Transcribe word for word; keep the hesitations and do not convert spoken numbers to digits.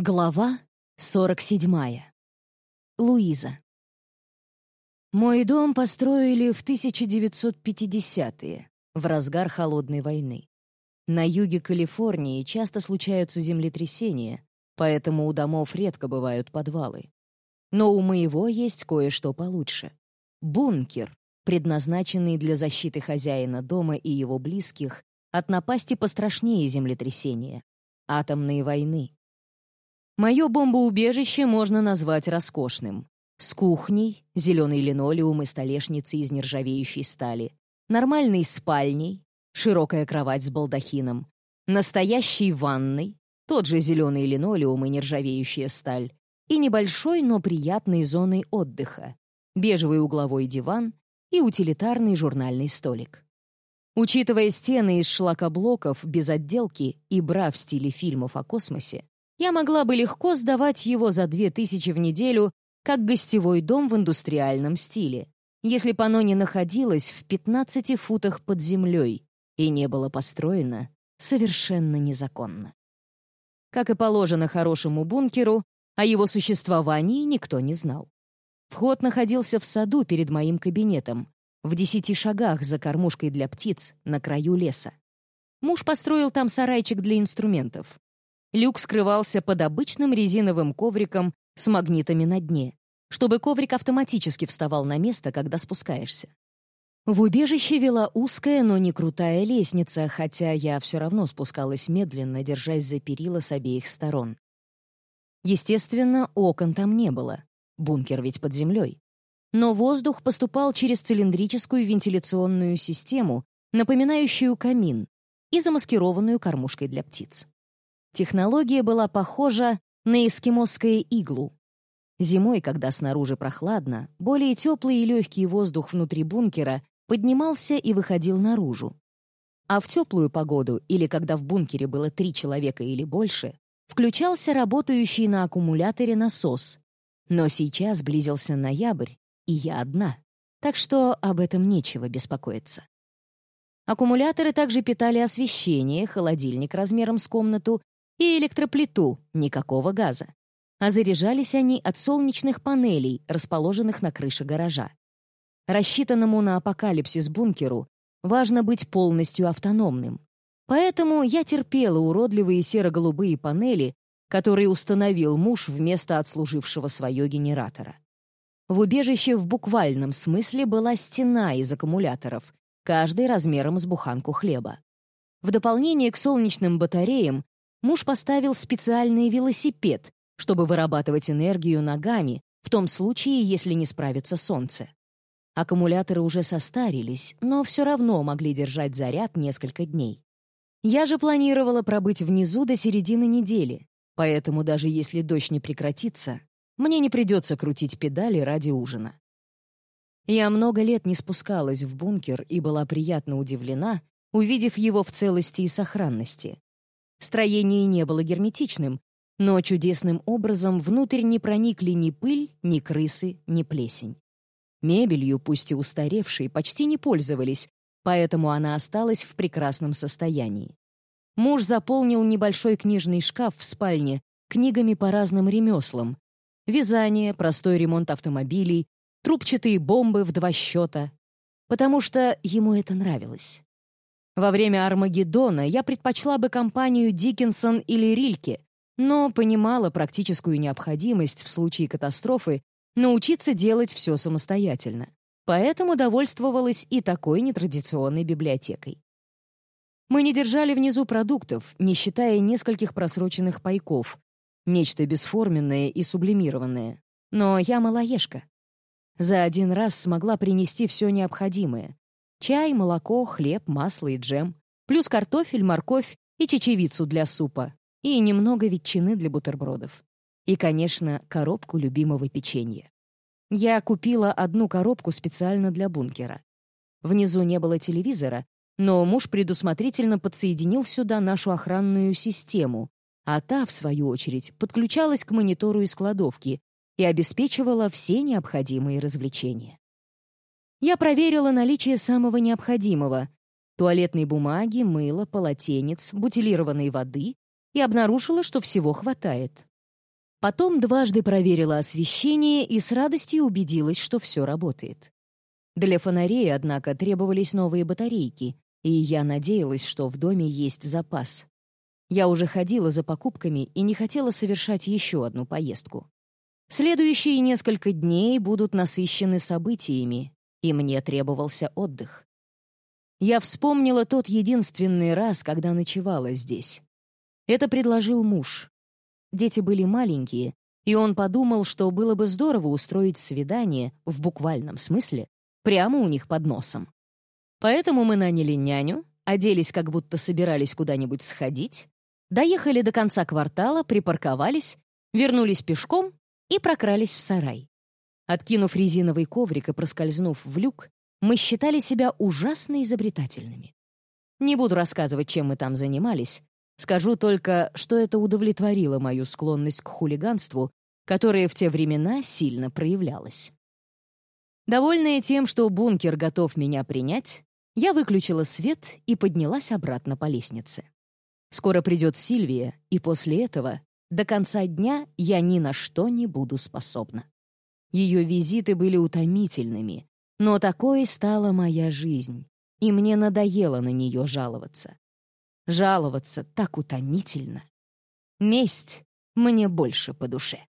Глава сорок седьмая. Луиза. Мой дом построили в тысяча девятьсот пятидесятые, в разгар холодной войны. На юге Калифорнии часто случаются землетрясения, поэтому у домов редко бывают подвалы. Но у моего есть кое-что получше. Бункер, предназначенный для защиты хозяина дома и его близких от напасти пострашнее землетрясения — атомной войны. Мое бомбоубежище можно назвать роскошным. С кухней, зеленый линолеум и столешницы из нержавеющей стали, нормальной спальней, широкая кровать с балдахином, настоящей ванной, тот же зеленый линолеум и нержавеющая сталь, и небольшой, но приятной зоной отдыха, бежевый угловой диван и утилитарный журнальный столик. Учитывая стены из шлакоблоков без отделки и бра в стиле фильмов о космосе, я могла бы легко сдавать его за две тысячи в неделю как гостевой дом в индустриальном стиле, если бы оно не находилось в пятнадцати футах под землей и не было построено совершенно незаконно. Как и положено хорошему бункеру, о его существовании никто не знал. Вход находился в саду перед моим кабинетом, в десяти шагах за кормушкой для птиц на краю леса. Муж построил там сарайчик для инструментов. Люк скрывался под обычным резиновым ковриком с магнитами на дне, чтобы коврик автоматически вставал на место, когда спускаешься. В убежище вела узкая, но не крутая лестница, хотя я все равно спускалась медленно, держась за перила с обеих сторон. Естественно, окон там не было. Бункер ведь под землей. Но воздух поступал через цилиндрическую вентиляционную систему, напоминающую камин, и замаскированную кормушкой для птиц. Технология была похожа на эскимосское иглу. Зимой, когда снаружи прохладно, более теплый и легкий воздух внутри бункера поднимался и выходил наружу. А в теплую погоду, или когда в бункере было три человека или больше, включался работающий на аккумуляторе насос. Но сейчас близился ноябрь, и я одна, так что об этом нечего беспокоиться. Аккумуляторы также питали освещение, холодильник размером с комнату и электроплиту, никакого газа. А заряжались они от солнечных панелей, расположенных на крыше гаража. Рассчитанному на апокалипсис бункеру важно быть полностью автономным. Поэтому я терпела уродливые серо-голубые панели, которые установил муж вместо отслужившего свое генератора. В убежище в буквальном смысле была стена из аккумуляторов, каждый размером с буханку хлеба. В дополнение к солнечным батареям муж поставил специальный велосипед, чтобы вырабатывать энергию ногами, в том случае, если не справится солнце. Аккумуляторы уже состарились, но все равно могли держать заряд несколько дней. Я же планировала пробыть внизу до середины недели, поэтому даже если дождь не прекратится, мне не придется крутить педали ради ужина. Я много лет не спускалась в бункер и была приятно удивлена, увидев его в целости и сохранности. Строение не было герметичным, но чудесным образом внутрь не проникли ни пыль, ни крысы, ни плесень. Мебелью, пусть и устаревшей, почти не пользовались, поэтому она осталась в прекрасном состоянии. Муж заполнил небольшой книжный шкаф в спальне книгами по разным ремеслам: вязание, простой ремонт автомобилей, трубчатые бомбы в два счета, потому что ему это нравилось. Во время Армагеддона я предпочла бы компанию Диккенсон или Рильке, но понимала практическую необходимость в случае катастрофы научиться делать все самостоятельно, поэтому довольствовалась и такой нетрадиционной библиотекой. Мы не держали внизу продуктов, не считая нескольких просроченных пайков, нечто бесформенное и сублимированное, но я малоежка. За один раз смогла принести все необходимое: чай, молоко, хлеб, масло и джем, плюс картофель, морковь и чечевицу для супа, и немного ветчины для бутербродов. И, конечно, коробку любимого печенья. Я купила одну коробку специально для бункера. Внизу не было телевизора, но муж предусмотрительно подсоединил сюда нашу охранную систему, а та, в свою очередь, подключалась к монитору из кладовки и обеспечивала все необходимые развлечения. Я проверила наличие самого необходимого — туалетной бумаги, мыла, полотенец, бутилированной воды — и обнаружила, что всего хватает. Потом дважды проверила освещение и с радостью убедилась, что все работает. Для фонарей, однако, требовались новые батарейки, и я надеялась, что в доме есть запас. Я уже ходила за покупками и не хотела совершать еще одну поездку. Следующие несколько дней будут насыщены событиями, и мне требовался отдых. Я вспомнила тот единственный раз, когда ночевала здесь. Это предложил муж. Дети были маленькие, и он подумал, что было бы здорово устроить свидание, в буквальном смысле, прямо у них под носом. Поэтому мы наняли няню, оделись, как будто собирались куда-нибудь сходить, доехали до конца квартала, припарковались, вернулись пешком и прокрались в сарай. Откинув резиновый коврик и проскользнув в люк, мы считали себя ужасно изобретательными. Не буду рассказывать, чем мы там занимались. Скажу только, что это удовлетворило мою склонность к хулиганству, которая в те времена сильно проявлялась. Довольная тем, что бункер готов меня принять, я выключила свет и поднялась обратно по лестнице. Скоро придет Сильвия, и после этого до конца дня я ни на что не буду способна. Ее визиты были утомительными, но такой стала моя жизнь, и мне надоело на нее жаловаться. Жаловаться так утомительно. Месть мне больше по душе.